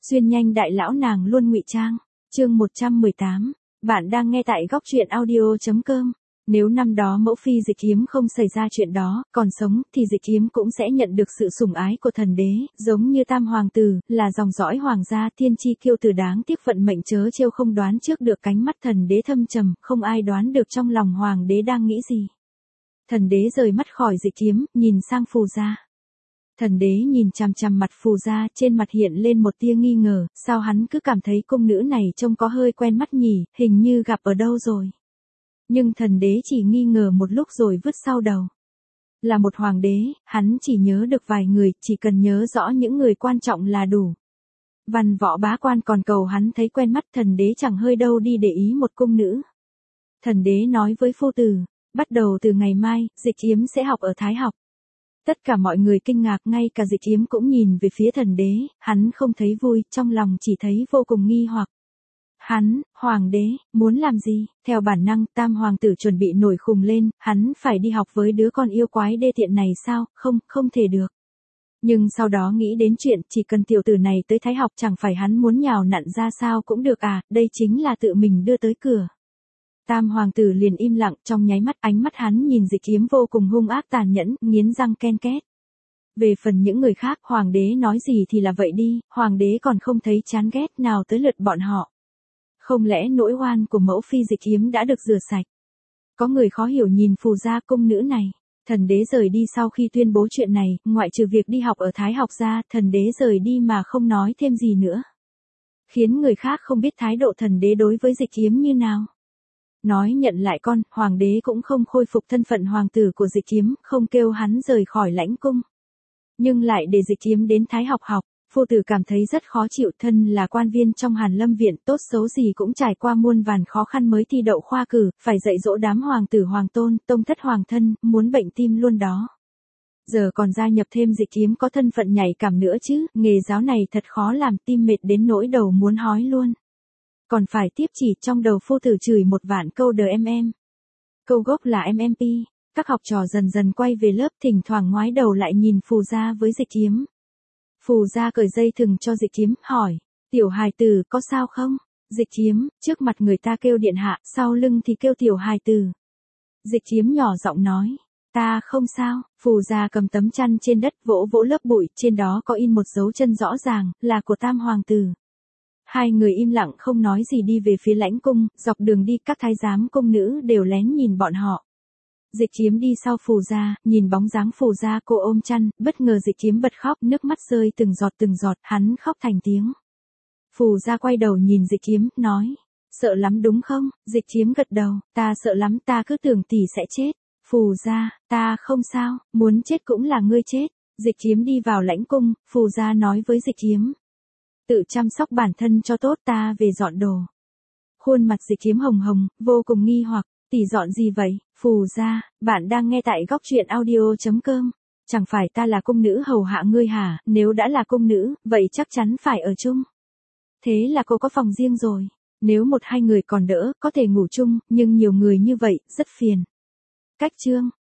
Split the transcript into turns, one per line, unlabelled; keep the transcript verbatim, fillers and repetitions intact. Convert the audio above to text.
Xuyên nhanh đại lão nàng luôn ngụy trang. Chương một trăm mười tám. Bạn đang nghe tại góc truyện audio chấm com. Nếu năm đó mẫu phi Dịch Kiếm không xảy ra chuyện đó, còn sống, thì Dịch Kiếm cũng sẽ nhận được sự sủng ái của thần đế, giống như tam hoàng tử, là dòng dõi hoàng gia thiên chi kiêu tử, đáng tiếc vận mệnh trớ trêu không đoán trước được. Cánh mắt thần đế thâm trầm, không ai đoán được trong lòng hoàng đế đang nghĩ gì. Thần đế rời mắt khỏi Dịch Kiếm, nhìn sang Phù Gia. Thần đế nhìn chằm chằm mặt Phù Gia, trên mặt hiện lên một tia nghi ngờ, sao hắn cứ cảm thấy cung nữ này trông có hơi quen mắt nhỉ, hình như gặp ở đâu rồi. Nhưng thần đế chỉ nghi ngờ một lúc rồi vứt sau đầu. Là một hoàng đế, hắn chỉ nhớ được vài người, chỉ cần nhớ rõ những người quan trọng là đủ. Văn võ bá quan còn cầu hắn thấy quen mắt, thần đế chẳng hơi đâu đi để ý một cung nữ. Thần đế nói với phu tử, bắt đầu từ ngày mai, Dịch Kiếm sẽ học ở Thái học. Tất cả mọi người kinh ngạc, ngay cả Dịch Kiếm cũng nhìn về phía thần đế, hắn không thấy vui, trong lòng chỉ thấy vô cùng nghi hoặc. Hắn, hoàng đế, muốn làm gì? Theo bản năng, tam hoàng tử chuẩn bị nổi khùng lên, hắn phải đi học với đứa con yêu quái đê tiện này sao? Không, không thể được. Nhưng sau đó nghĩ đến chuyện, chỉ cần tiểu tử này tới Thái học, chẳng phải hắn muốn nhào nặn ra sao cũng được à, đây chính là tự mình đưa tới cửa. Tam hoàng tử liền im lặng, trong nháy mắt ánh mắt hắn nhìn Dịch Kiếm vô cùng hung ác tàn nhẫn, nghiến răng ken két. Về phần những người khác, hoàng đế nói gì thì là vậy đi, hoàng đế còn không thấy chán ghét nào tới lượt bọn họ. Không lẽ nỗi oan của mẫu phi Dịch Kiếm đã được rửa sạch? Có người khó hiểu nhìn Phù Gia cung nữ này. Thần đế rời đi sau khi tuyên bố chuyện này, ngoại trừ việc đi học ở Thái học ra, thần đế rời đi mà không nói thêm gì nữa. Khiến người khác không biết thái độ thần đế đối với Dịch Kiếm như nào. Nói nhận lại con, hoàng đế cũng không khôi phục thân phận hoàng tử của Dịch Kiếm, không kêu hắn rời khỏi lãnh cung. Nhưng lại để Dịch Kiếm đến Thái học học. Phu tử cảm thấy rất khó chịu, thân là quan viên trong Hàn Lâm viện, tốt xấu gì cũng trải qua muôn vàn khó khăn mới thi đậu khoa cử, phải dạy dỗ đám hoàng tử hoàng tôn, tông thất hoàng thân, muốn bệnh tim luôn đó. Giờ còn gia nhập thêm Dịch Kiếm có thân phận nhạy cảm nữa chứ, nghề giáo này thật khó làm, tim mệt đến nỗi đầu muốn hói luôn. Còn phải tiếp chỉ, trong đầu phu tử chửi một vạn câu đờ em em. Câu gốc là em em pê, các học trò dần dần quay về lớp, thỉnh thoảng ngoái đầu lại nhìn Phù Gia với Dịch Kiếm. Phù Gia cởi dây thừng cho Dịch Kiếm, hỏi, tiểu hài tử có sao không? Dịch Kiếm, trước mặt người ta kêu điện hạ, sau lưng thì kêu tiểu hài tử. Dịch Kiếm nhỏ giọng nói, ta không sao. Phù Gia cầm tấm chăn trên đất vỗ vỗ lớp bụi, trên đó có in một dấu chân rõ ràng, là của tam hoàng tử. Hai người im lặng không nói gì đi về phía lãnh cung, dọc đường đi các thái giám cung nữ đều lén nhìn bọn họ. Dịch Kiếm đi sau Phù Gia, nhìn bóng dáng Phù Gia cô ôm chăn, bất ngờ Dịch Kiếm bật khóc, nước mắt rơi từng giọt từng giọt, hắn khóc thành tiếng. Phù Gia quay đầu nhìn Dịch Kiếm, nói, sợ lắm đúng không? Dịch Kiếm gật đầu, ta sợ lắm, ta cứ tưởng tỷ sẽ chết. Phù Gia, ta không sao, muốn chết cũng là ngươi chết. Dịch Kiếm đi vào lãnh cung, Phù Gia nói với Dịch Kiếm, tự chăm sóc bản thân cho tốt, ta về dọn đồ. Khuôn mặt Dịch Kiếm hồng hồng, vô cùng nghi hoặc. Tỷ dọn gì vậy? Phù Gia, bạn đang nghe tại góc truyện audio chấm com. Chẳng phải ta là cung nữ hầu hạ ngươi hả? Nếu đã là cung nữ, vậy chắc chắn phải ở chung. Thế là cô có phòng riêng rồi. Nếu một hai người còn đỡ, có thể ngủ chung, nhưng nhiều người như vậy, rất phiền. Cách chương.